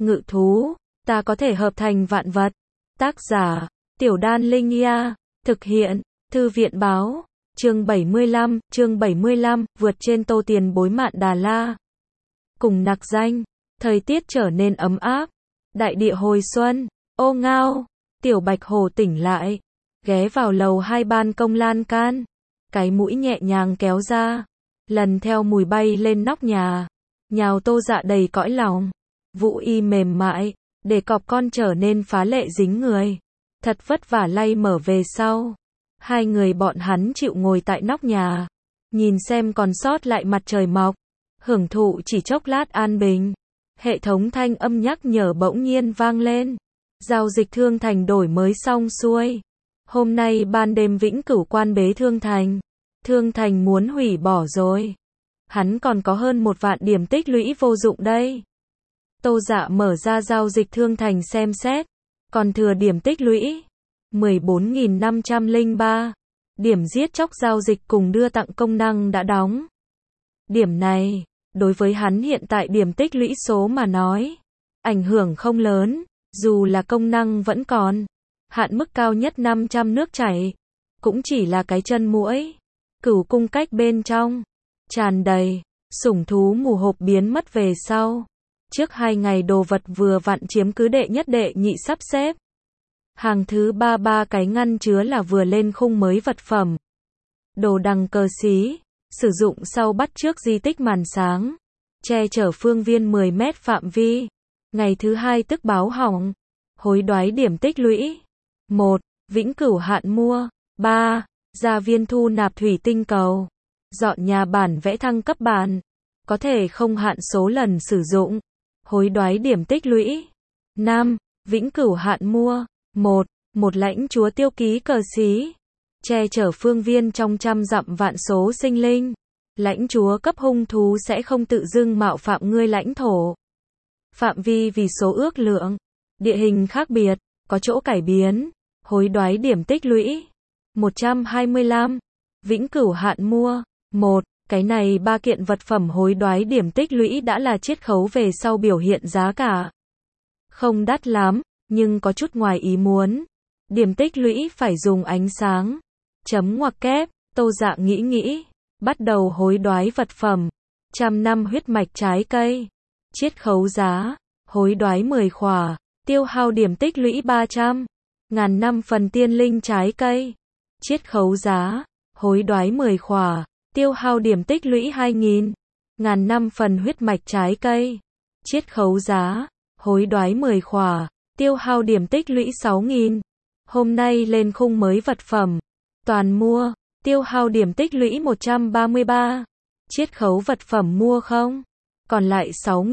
Ngự thú, ta có thể hợp thành vạn vật. Tác giả, Tiểu Đan Linh Nha. Thực hiện, Thư viện báo. Chương 75, vượt trên Tô Tiền Bối Mạn Đà La. Cùng nặc danh, thời tiết trở nên ấm áp. Đại địa hồi xuân, ô ngao, Tiểu Bạch Hổ tỉnh lại, ghé vào lầu 2 ban công lan can. Cái mũi nhẹ nhàng kéo ra, lần theo mùi bay lên nóc nhà. Nhào Tô Dạ đầy cõi lòng. Vũ y mềm mại, để cọp con trở nên phá lệ dính người. Thật vất vả lay mở về sau. Hai người bọn hắn chịu ngồi tại nóc nhà, nhìn xem còn sót lại mặt trời mọc, hưởng thụ chỉ chốc lát an bình. Hệ thống thanh âm nhắc nhở bỗng nhiên vang lên. Giao dịch Thương Thành đổi mới xong xuôi. Hôm nay ban đêm Vĩnh Cửu quan bế Thương Thành. Thương Thành muốn hủy bỏ rồi. Hắn còn có hơn 1 vạn điểm tích lũy vô dụng đây. Tô Dạ mở ra giao dịch Thương Thành xem xét. Còn thừa điểm tích lũy 14.503. Điểm giết chóc giao dịch cùng đưa tặng công năng đã đóng. Điểm này, đối với hắn hiện tại điểm tích lũy số mà nói, ảnh hưởng không lớn, dù là công năng vẫn còn. Hạn mức cao nhất 500 nước chảy, cũng chỉ là cái chân muỗi. Cửu cung cách bên trong, tràn đầy, sủng thú mù hộp biến mất về sau. Trước 2 ngày đồ vật vừa vặn chiếm cứ đệ nhất đệ nhị sắp xếp. Hàng thứ 3 cái ngăn chứa là vừa lên khung mới vật phẩm. Đồ đằng cờ xí, sử dụng sau bắt trước di tích màn sáng, che chở phương viên 10 mét phạm vi. Ngày thứ 2 tức báo hỏng. Hối đoái điểm tích lũy. 1. Vĩnh Cửu hạn mua. 3. Gia viên thu nạp thủy tinh cầu. Dọn nhà bản vẽ thăng cấp bản. Có thể không hạn số lần sử dụng. Hối đoái điểm tích lũy. 5. Vĩnh Cửu hạn mua. 1. Một lãnh chúa tiêu ký cờ xí. Che chở phương viên trong trăm dặm vạn số sinh linh. Lãnh chúa cấp hung thú sẽ không tự dưng mạo phạm ngươi lãnh thổ. Phạm vi vì số ước lượng. Địa hình khác biệt, có chỗ cải biến. Hối đoái điểm tích lũy. 125. Vĩnh Cửu hạn mua. 1. Cái này 3 kiện vật phẩm hối đoái điểm tích lũy đã là chiết khấu về sau biểu hiện giá cả. Không đắt lắm, nhưng có chút ngoài ý muốn. Điểm tích lũy phải dùng ánh sáng. Chấm ngoặc kép, Tô Dạ nghĩ. Bắt đầu hối đoái vật phẩm. 100 năm huyết mạch trái cây. Chiết khấu giá. Hối đoái 10 khỏa. Tiêu hao điểm tích lũy 300. 1000 năm phần tiên linh trái cây. Chiết khấu giá. Hối đoái 10 khỏa. Tiêu hao điểm tích lũy 2000. 1000 năm phần huyết mạch trái cây. Chiết khấu giá. Hối đoái 10 khỏa. Tiêu hao điểm tích lũy 6000. Hôm nay lên khung mới vật phẩm. Toàn mua. Tiêu hao điểm tích lũy 133. Chiết khấu vật phẩm mua không? Còn lại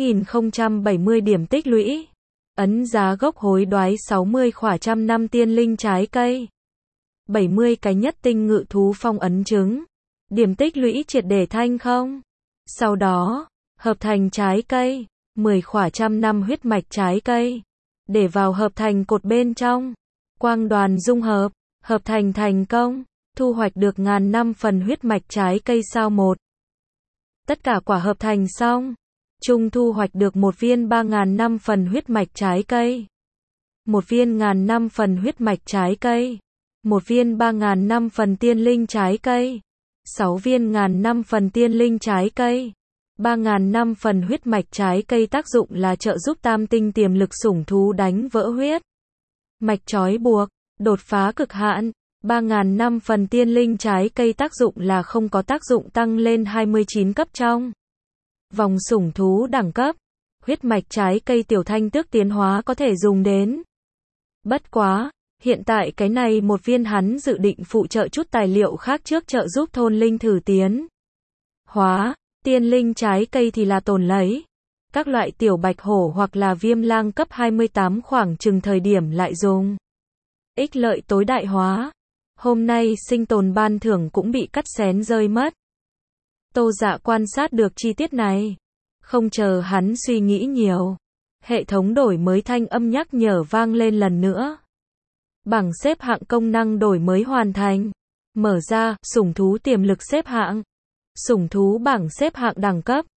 6070 điểm tích lũy. Ấn giá gốc hối đoái 60 khỏa 100 năm tiên linh trái cây. 70 cái nhất tinh ngự thú phong ấn trứng. Điểm tích lũy triệt để thanh không? Sau đó, hợp thành trái cây. 10 khỏa 100 năm huyết mạch trái cây. Để vào hợp thành cột bên trong. Quang đoàn dung hợp. Hợp thành thành công. Thu hoạch được 1000 năm phần huyết mạch trái cây sao 1. Tất cả quả hợp thành xong. Chung thu hoạch được 1 viên 3000 năm phần huyết mạch trái cây. 1 viên 1000 năm phần huyết mạch trái cây. 1 viên 3000 năm phần tiên linh trái cây. 6 viên 1000 năm phần tiên linh trái cây. 3000 năm phần huyết mạch trái cây tác dụng là trợ giúp tam tinh tiềm lực sủng thú đánh vỡ huyết mạch trói buộc, đột phá cực hạn. 3000 năm phần tiên linh trái cây tác dụng là không có tác dụng tăng lên 29 cấp trong vòng sủng thú đẳng cấp. Huyết mạch trái cây tiểu thanh tước tiến hóa có thể dùng đến. Bất quá, hiện tại cái này 1 viên hắn dự định phụ trợ chút tài liệu khác trước trợ giúp thôn linh thử tiến hóa. Tiên linh trái cây thì là tồn lấy. Các loại tiểu bạch hổ hoặc là viêm lang cấp 28 khoảng chừng thời điểm lại dùng. Ích lợi tối đại hóa. Hôm nay sinh tồn ban thưởng cũng bị cắt xén rơi mất. Tô Dạ quan sát được chi tiết này. Không chờ hắn suy nghĩ nhiều. Hệ thống đổi mới thanh âm nhắc nhở vang lên lần nữa. Bảng xếp hạng công năng đổi mới hoàn thành. Mở ra, sủng thú tiềm lực xếp hạng. Sủng thú bảng xếp hạng đẳng cấp.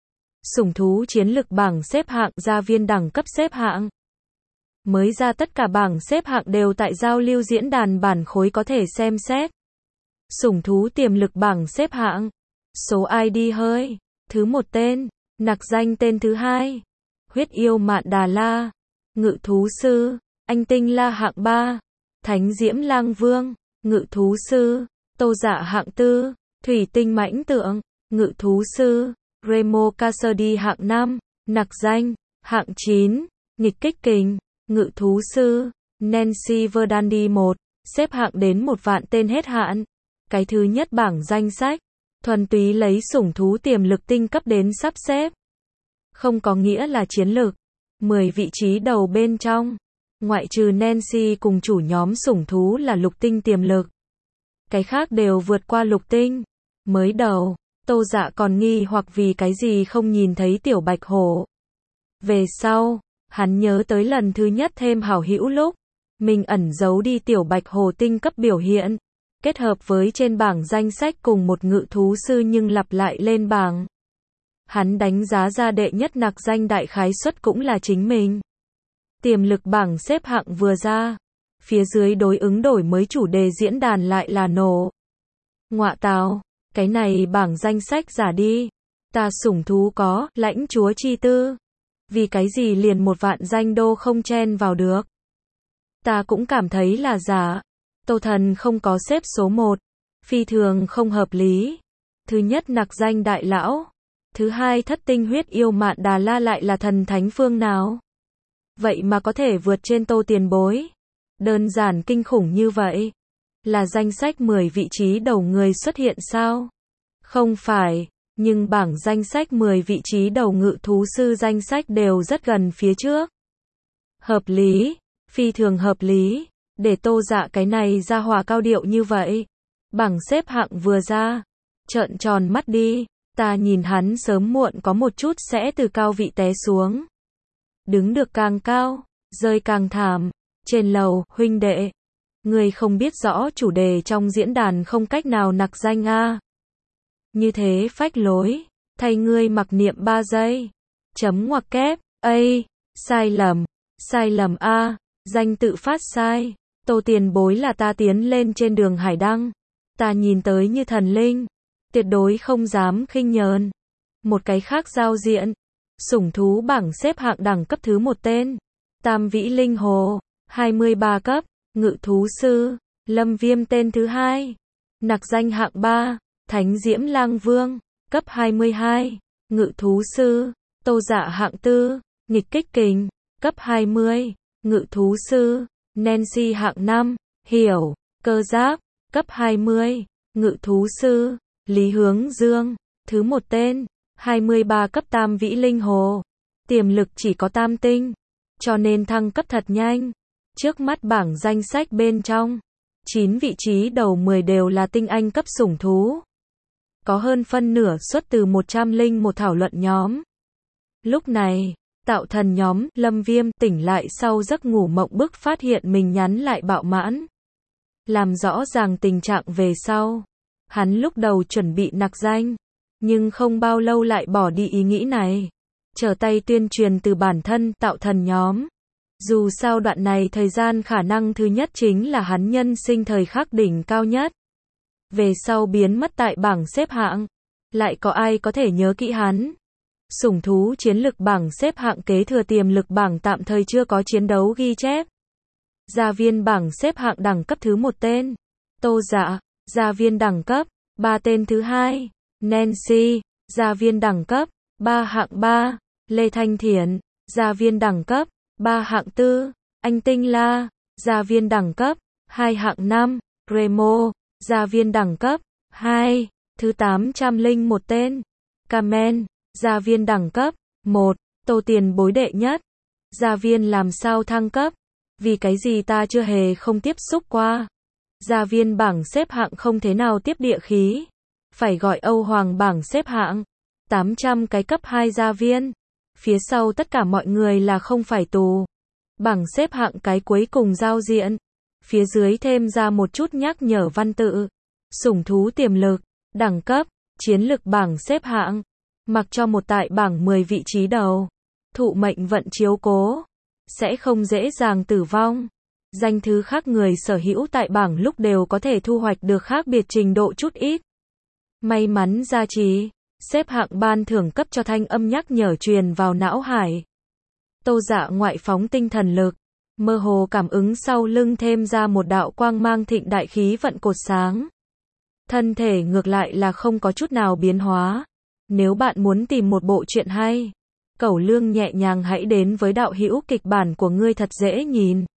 Sủng thú chiến lực bảng xếp hạng, gia viên đẳng cấp xếp hạng. Mới ra tất cả bảng xếp hạng đều tại giao lưu diễn đàn bản khối có thể xem xét. Sủng thú tiềm lực bảng xếp hạng. Số ID hơi. Thứ 1 tên. Nặc danh tên thứ 2. Huyết yêu mạn Đà La. Ngự thú sư. Anh tinh la hạng 3. Thánh diễm lang vương. Ngự thú sư. Tô dạ hạng 4. Thủy tinh mãnh tượng. Ngự thú sư. Remo Cassidy hạng 5. Nặc danh. Hạng 9. Nghịch kích kình. Ngự thú sư. Nancy Verdandi 1. Xếp hạng đến 1 vạn tên hết hạn. Cái thứ nhất bảng danh sách. Thuần túy lấy sủng thú tiềm lực tinh cấp đến sắp xếp. Không có nghĩa là chiến lực. 10 vị trí đầu bên trong. Ngoại trừ Nancy cùng chủ nhóm sủng thú là lục tinh tiềm lực. Cái khác đều vượt qua lục tinh. Mới đầu, Tô Dạ còn nghi hoặc vì cái gì không nhìn thấy tiểu bạch hổ. Về sau, hắn nhớ tới lần thứ nhất thêm hảo hữu lúc mình ẩn giấu đi tiểu bạch hổ tinh cấp biểu hiện, kết hợp với trên bảng danh sách cùng một ngự thú sư nhưng lặp lại lên bảng. Hắn đánh giá ra đệ nhất nặc danh đại khái suất cũng là chính mình. Tiềm lực bảng xếp hạng vừa ra, phía dưới đối ứng đổi mới chủ đề diễn đàn lại là nổ. Ngọa tào, cái này bảng danh sách giả đi. Ta sủng thú có, lãnh chúa chi tư. Vì cái gì liền 1 vạn danh đô không chen vào được. Ta cũng cảm thấy là giả. Tô Thần không có xếp số 1. Phi thường không hợp lý. Thứ nhất nặc danh đại lão. Thứ hai thất tinh huyết yêu mạn Đà La lại là thần thánh phương nào? Vậy mà có thể vượt trên Tô tiền bối. Đơn giản kinh khủng như vậy. Là danh sách 10 vị trí đầu người xuất hiện sao? Không phải, nhưng bảng danh sách 10 vị trí đầu ngự thú sư danh sách đều rất gần phía trước. Hợp lý, phi thường hợp lý, để Tô Dạ cái này ra hỏa cao điệu như vậy. Bảng xếp hạng vừa ra, trợn tròn mắt đi, ta nhìn hắn sớm muộn có một chút sẽ từ cao vị té xuống. Đứng được càng cao, rơi càng thảm. Trên lầu, huynh đệ. Người không biết rõ chủ đề trong diễn đàn không cách nào nặc danh a. Như thế phách lối, thay ngươi mặc niệm 3 giây. Chấm ngoặc kép, sai lầm a, danh tự phát sai. Tô tiền bối là ta tiến lên trên đường hải đăng. Ta nhìn tới như thần linh, tuyệt đối không dám khinh nhờn. Một cái khác giao diện, sủng thú bảng xếp hạng đẳng cấp thứ 1 tên. Tam vĩ linh hồ, 23 cấp, ngự thú sư, Lâm Viêm tên thứ 2. Nặc danh hạng 3, Thánh Diễm Lang Vương, cấp 22, ngự thú sư, Tô Dạ hạng 4, nghịch kích kình, cấp 20, ngự thú sư, Nancy hạng 5, hiểu, cơ giáp, cấp 20, ngự thú sư, Lý Hướng Dương, thứ 1 tên, 23 cấp tam vĩ linh hồ. Tiềm lực chỉ có tam tinh, cho nên thăng cấp thật nhanh. Trước mắt bảng danh sách bên trong, 9 vị trí đầu 10 đều là tinh anh cấp sủng thú. Có hơn phân nửa xuất từ 101 thảo luận nhóm. Lúc này, tạo thần nhóm, Lâm Viêm tỉnh lại sau giấc ngủ mộng bức phát hiện mình nhắn lại bạo mãn. Làm rõ ràng tình trạng về sau. Hắn lúc đầu chuẩn bị nặc danh, nhưng không bao lâu lại bỏ đi ý nghĩ này. Trở tay tuyên truyền từ bản thân tạo thần nhóm. Dù sao đoạn này thời gian khả năng thứ nhất chính là hắn nhân sinh thời khắc đỉnh cao nhất. Về sau biến mất tại bảng xếp hạng. Lại có ai có thể nhớ kỹ hắn? Sủng thú chiến lực bảng xếp hạng kế thừa tiềm lực bảng tạm thời chưa có chiến đấu ghi chép. Gia viên bảng xếp hạng đẳng cấp thứ 1 tên. Tô Dạ, gia viên đẳng cấp 3 tên thứ 2. Nancy, gia viên đẳng cấp 3 hạng 3. Lê Thanh Thiển, gia viên đẳng cấp 3 hạng 4. Anh Tinh La, gia viên đẳng cấp 2 hạng 5. Remo, gia viên đẳng cấp 2. Thứ 801 tên. Kamen, gia viên đẳng cấp 1. Tô tiền bối đệ nhất. Gia viên làm sao thăng cấp? Vì cái gì ta chưa hề không tiếp xúc qua? Gia viên bảng xếp hạng không thế nào tiếp địa khí. Phải gọi Âu Hoàng bảng xếp hạng. 800 cái cấp 2 gia viên. Phía sau tất cả mọi người là không phải tù. Bảng xếp hạng cái cuối cùng giao diện. Phía dưới thêm ra một chút nhắc nhở văn tự. Sủng thú tiềm lực, đẳng cấp, chiến lực bảng xếp hạng. Mặc cho một tại bảng 10 vị trí đầu, thụ mệnh vận chiếu cố, sẽ không dễ dàng tử vong. Danh thứ khác người sở hữu tại bảng lúc đều có thể thu hoạch được khác biệt trình độ chút ít. May mắn gia trì, xếp hạng ban thưởng cấp cho thanh âm nhắc nhở truyền vào não hải. Tô Dạ ngoại phóng tinh thần lực, mơ hồ cảm ứng sau lưng thêm ra một đạo quang mang thịnh đại khí vận cột sáng. Thân thể ngược lại là không có chút nào biến hóa. Nếu bạn muốn tìm một bộ truyện hay, Cẩu Lương nhẹ nhàng hãy đến với đạo hữu kịch bản của ngươi thật dễ nhìn.